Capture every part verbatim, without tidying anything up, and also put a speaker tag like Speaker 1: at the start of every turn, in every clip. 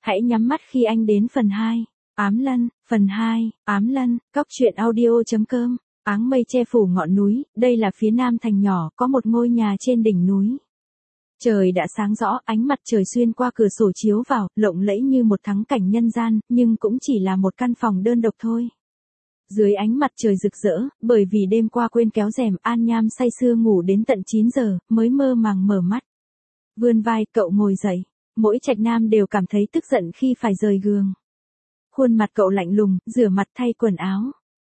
Speaker 1: Hãy nhắm mắt khi anh đến phần hai. Ám Lân, phần hai, Ám Lân, cóc truyện audio.com. Áng mây che phủ ngọn núi, đây là phía nam thành nhỏ, có một ngôi nhà trên đỉnh núi. Trời đã sáng rõ, ánh mặt trời xuyên qua cửa sổ chiếu vào, lộng lẫy như một thắng cảnh nhân gian, nhưng cũng chỉ là một căn phòng đơn độc thôi. Dưới ánh mặt trời rực rỡ, bởi vì đêm qua quên kéo rèm, An Nham say sưa ngủ đến tận chín giờ, mới mơ màng mở mắt. Vươn vai, cậu ngồi dậy. Mỗi trạch nam đều cảm thấy tức giận khi phải rời giường. Khuôn mặt cậu lạnh lùng, rửa mặt thay quần áo.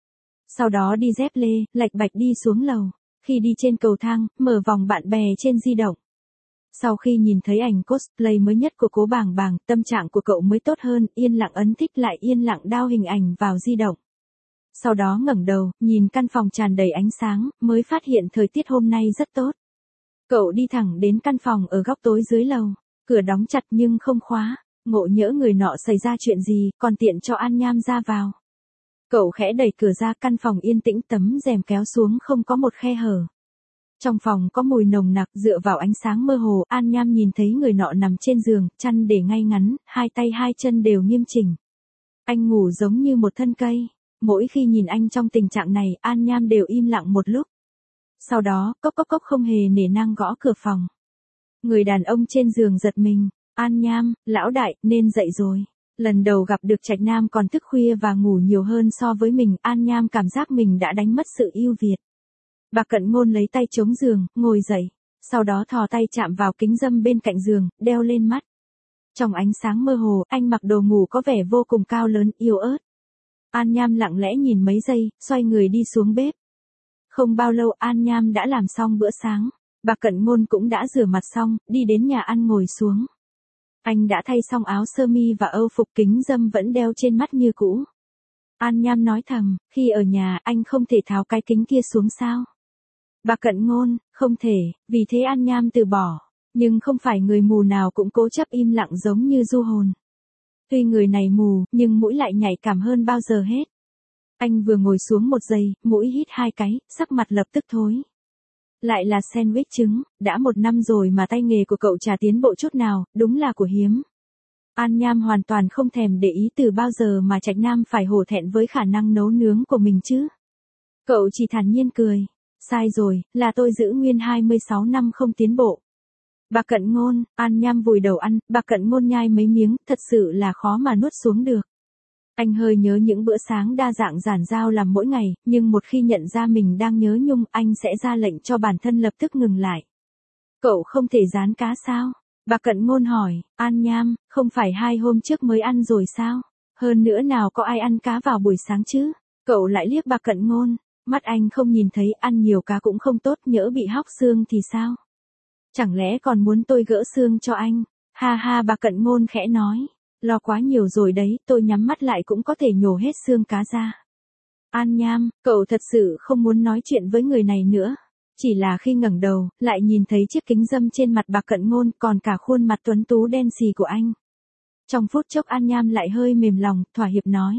Speaker 1: Sau đó đi dép lê, lạch bạch đi xuống lầu. Khi đi trên cầu thang, mở vòng bạn bè trên di động. Sau khi nhìn thấy ảnh cosplay mới nhất của Cố Bàng Bàng, tâm trạng của cậu mới tốt hơn, yên lặng ấn thích lại yên lặng đao hình ảnh vào di động. Sau đó ngẩng đầu, nhìn căn phòng tràn đầy ánh sáng, mới phát hiện thời tiết hôm nay rất tốt. Cậu đi thẳng đến căn phòng ở góc tối dưới lầu. Cửa đóng chặt nhưng không khóa, ngộ nhỡ người nọ xảy ra chuyện gì, còn tiện cho An Nham ra vào. Cậu khẽ đẩy cửa ra, căn phòng yên tĩnh, tấm rèm kéo xuống không có một khe hở. Trong phòng có mùi nồng nặc, dựa vào ánh sáng mơ hồ, An Nham nhìn thấy người nọ nằm trên giường, chăn để ngay ngắn, hai tay hai chân đều nghiêm chỉnh. Anh ngủ giống như một thân cây. Mỗi khi nhìn anh trong tình trạng này, An Nham đều im lặng một lúc. Sau đó, cốc cốc cốc không hề nể nang gõ cửa phòng. Người đàn ông trên giường giật mình. An Nham, lão đại, nên dậy rồi. Lần đầu gặp được trạch nam còn thức khuya và ngủ nhiều hơn so với mình, An Nham cảm giác mình đã đánh mất sự ưu việt. Bà Cận Ngôn lấy tay chống giường, ngồi dậy. Sau đó thò tay chạm vào kính râm bên cạnh giường, đeo lên mắt. Trong ánh sáng mơ hồ, anh mặc đồ ngủ có vẻ vô cùng cao lớn, yếu ớt. An Nham lặng lẽ nhìn mấy giây, xoay người đi xuống bếp. Không bao lâu An Nham đã làm xong bữa sáng. Bà Cận Ngôn cũng đã rửa mặt xong, đi đến nhà ăn ngồi xuống. Anh đã thay xong áo sơ mi và âu phục, kính râm vẫn đeo trên mắt như cũ. An Nham nói thầm, khi ở nhà anh không thể tháo cái kính kia xuống sao? Bà Cận Ngôn, không thể, vì thế An Nham từ bỏ. Nhưng không phải người mù nào cũng cố chấp im lặng giống như du hồn. Tuy người này mù, nhưng mũi lại nhạy cảm hơn bao giờ hết. Anh vừa ngồi xuống một giây, mũi hít hai cái, sắc mặt lập tức thối. Lại là sandwich trứng, đã một năm rồi mà tay nghề của cậu chả tiến bộ chút nào, đúng là của hiếm. An Nham hoàn toàn không thèm để ý từ bao giờ mà trạch nam phải hổ thẹn với khả năng nấu nướng của mình chứ. Cậu chỉ thản nhiên cười. Sai rồi, là tôi giữ nguyên hai mươi sáu năm không tiến bộ. Bà Cận Ngôn, An Nham vùi đầu ăn, bà Cận Ngôn nhai mấy miếng, thật sự là khó mà nuốt xuống được. Anh hơi nhớ những bữa sáng đa dạng giản dao làm mỗi ngày, nhưng một khi nhận ra mình đang nhớ nhung, anh sẽ ra lệnh cho bản thân lập tức ngừng lại. Cậu không thể rán cá sao? Bà Cận Ngôn hỏi. An Nham, không phải hai hôm trước mới ăn rồi sao? Hơn nữa nào có ai ăn cá vào buổi sáng chứ? Cậu lại liếc bà Cận Ngôn. Mắt anh không nhìn thấy, ăn nhiều cá cũng không tốt, nhỡ bị hóc xương thì sao? Chẳng lẽ còn muốn tôi gỡ xương cho anh? Ha ha, bà Cận Ngôn khẽ nói. Lo quá nhiều rồi đấy, tôi nhắm mắt lại cũng có thể nhổ hết xương cá ra. An Nham, cậu thật sự không muốn nói chuyện với người này nữa. Chỉ là khi ngẩng đầu, lại nhìn thấy chiếc kính râm trên mặt bà Cận Ngôn, còn cả khuôn mặt tuấn tú đen xì của anh. Trong phút chốc An Nham lại hơi mềm lòng, thỏa hiệp nói.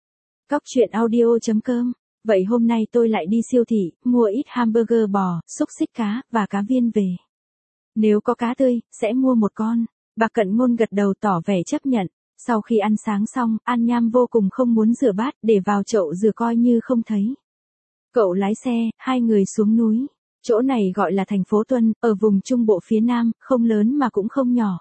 Speaker 1: Cóc truyện audio.com. Vậy hôm nay tôi lại đi siêu thị, mua ít hamburger bò, xúc xích cá, và cá viên về. Nếu có cá tươi, sẽ mua một con. Bà Cận Ngôn gật đầu tỏ vẻ chấp nhận. Sau khi ăn sáng xong, An Nham vô cùng không muốn rửa bát, để vào chậu rửa coi như không thấy. Cậu lái xe, hai người xuống núi. Chỗ này gọi là thành phố Tuân, ở vùng trung bộ phía nam, không lớn mà cũng không nhỏ.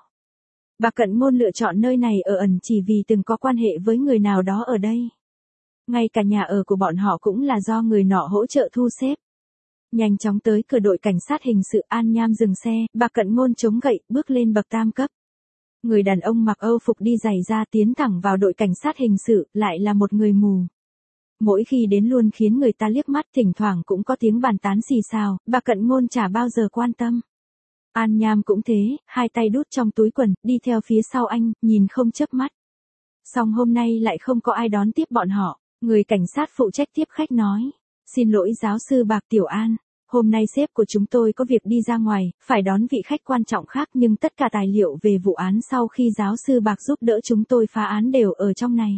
Speaker 1: Bà Cận Ngôn lựa chọn nơi này ở ẩn chỉ vì từng có quan hệ với người nào đó ở đây. Ngay cả nhà ở của bọn họ cũng là do người nọ hỗ trợ thu xếp. Nhanh chóng tới cửa đội cảnh sát hình sự, An Nham dừng xe, bà Cận Ngôn chống gậy, bước lên bậc tam cấp. Người đàn ông mặc âu phục đi giày ra tiến thẳng vào đội cảnh sát hình sự, lại là một người mù. Mỗi khi đến luôn khiến người ta liếc mắt, thỉnh thoảng cũng có tiếng bàn tán xì xào, bà Cận Ngôn chả bao giờ quan tâm. An Nham cũng thế, hai tay đút trong túi quần, đi theo phía sau anh, nhìn không chớp mắt. Song hôm nay lại không có ai đón tiếp bọn họ. Người cảnh sát phụ trách tiếp khách nói. Xin lỗi giáo sư Bạc Tiểu An. Hôm nay sếp của chúng tôi có việc đi ra ngoài, phải đón vị khách quan trọng khác, nhưng tất cả tài liệu về vụ án sau khi giáo sư Bạc giúp đỡ chúng tôi phá án đều ở trong này.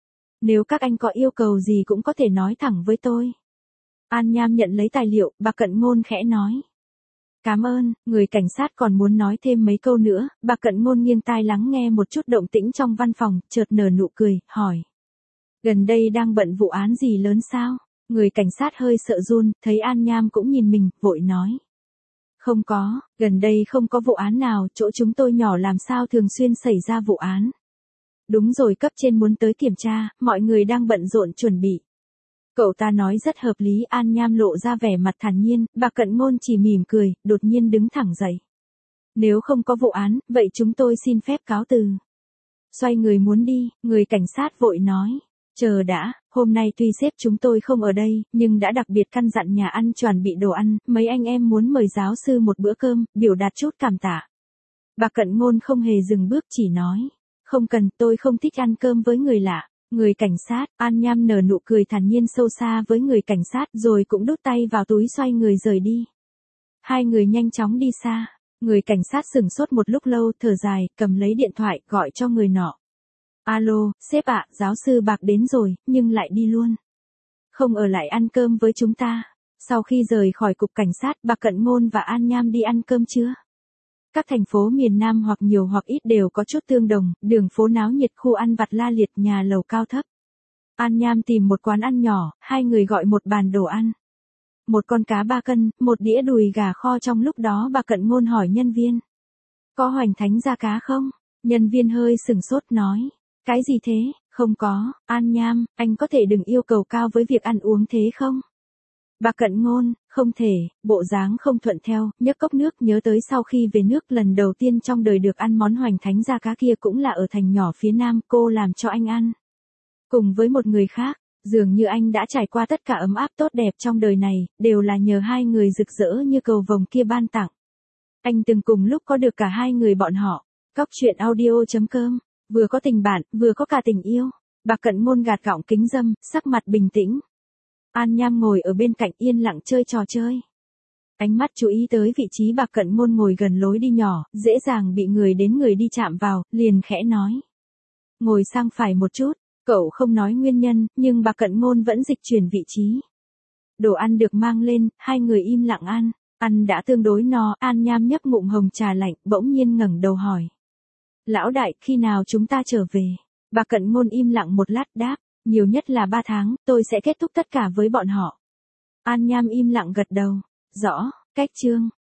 Speaker 1: Nếu các anh có yêu cầu gì cũng có thể nói thẳng với tôi. An Nham nhận lấy tài liệu, bà Cận Ngôn khẽ nói. Cảm ơn, người cảnh sát còn muốn nói thêm mấy câu nữa, bà Cận Ngôn nghiêng tai lắng nghe một chút động tĩnh trong văn phòng, chợt nở nụ cười, hỏi. Gần đây đang bận vụ án gì lớn sao? Người cảnh sát hơi sợ run, thấy An Nham cũng nhìn mình, vội nói. Không có, gần đây không có vụ án nào, chỗ chúng tôi nhỏ làm sao thường xuyên xảy ra vụ án. Đúng rồi, cấp trên muốn tới kiểm tra, mọi người đang bận rộn chuẩn bị. Cậu ta nói rất hợp lý. An Nham lộ ra vẻ mặt thản nhiên, bà Cận Ngôn chỉ mỉm cười, đột nhiên đứng thẳng dậy. Nếu không có vụ án, vậy chúng tôi xin phép cáo từ. Xoay người muốn đi, người cảnh sát vội nói. Chờ đã, hôm nay tuy sếp chúng tôi không ở đây, nhưng đã đặc biệt căn dặn nhà ăn chuẩn bị đồ ăn, mấy anh em muốn mời giáo sư một bữa cơm, biểu đạt chút cảm tạ. Bà Cận Ngôn không hề dừng bước chỉ nói. Không cần, tôi không thích ăn cơm với người lạ. Người cảnh sát, An Nham nở nụ cười thản nhiên sâu xa với người cảnh sát rồi cũng đút tay vào túi xoay người rời đi. Hai người nhanh chóng đi xa. Người cảnh sát sửng sốt một lúc lâu thở dài, cầm lấy điện thoại gọi cho người nọ. Alo, sếp ạ, giáo sư Bạc đến rồi, nhưng lại đi luôn. Không ở lại ăn cơm với chúng ta. Sau khi rời khỏi cục cảnh sát, bà Cận Ngôn và An Nham đi ăn cơm trưa. Các thành phố miền Nam hoặc nhiều hoặc ít đều có chút tương đồng, đường phố náo nhiệt, khu ăn vặt la liệt, nhà lầu cao thấp. An Nham tìm một quán ăn nhỏ, hai người gọi một bàn đồ ăn. Một con cá ba cân, một đĩa đùi gà kho. Trong lúc đó bà Cận Ngôn hỏi nhân viên. Có hoành thánh da cá không? Nhân viên hơi sửng sốt nói. Cái gì thế? Không có. An Nham, anh có thể đừng yêu cầu cao với việc ăn uống thế không? Bà Cận Ngôn, không thể, bộ dáng không thuận theo, nhấc cốc nước nhớ tới sau khi về nước lần đầu tiên trong đời được ăn món hoành thánh da cá kia cũng là ở thành nhỏ phía Nam, cô làm cho anh ăn. Cùng với một người khác, dường như anh đã trải qua tất cả ấm áp tốt đẹp trong đời này, đều là nhờ hai người rực rỡ như cầu vồng kia ban tặng. Anh từng cùng lúc có được cả hai người bọn họ. Cóc truyện audio chấm com, vừa có tình bạn, vừa có cả tình yêu. Bà Cận Ngôn gạt gọng kính râm, sắc mặt bình tĩnh. An Nham ngồi ở bên cạnh yên lặng chơi trò chơi. Ánh mắt chú ý tới vị trí bà Cận Ngôn ngồi gần lối đi nhỏ, dễ dàng bị người đến người đi chạm vào, liền khẽ nói. Ngồi sang phải một chút, cậu không nói nguyên nhân, nhưng bà Cận Ngôn vẫn dịch chuyển vị trí. Đồ ăn được mang lên, hai người im lặng ăn, ăn đã tương đối no, An Nham nhấp ngụm hồng trà lạnh, bỗng nhiên ngẩng đầu hỏi. Lão đại, khi nào chúng ta trở về? Bà Cận Ngôn im lặng một lát đáp. Nhiều nhất là ba tháng, tôi sẽ kết thúc tất cả với bọn họ. An Nham im lặng gật đầu. Rõ, cách chương.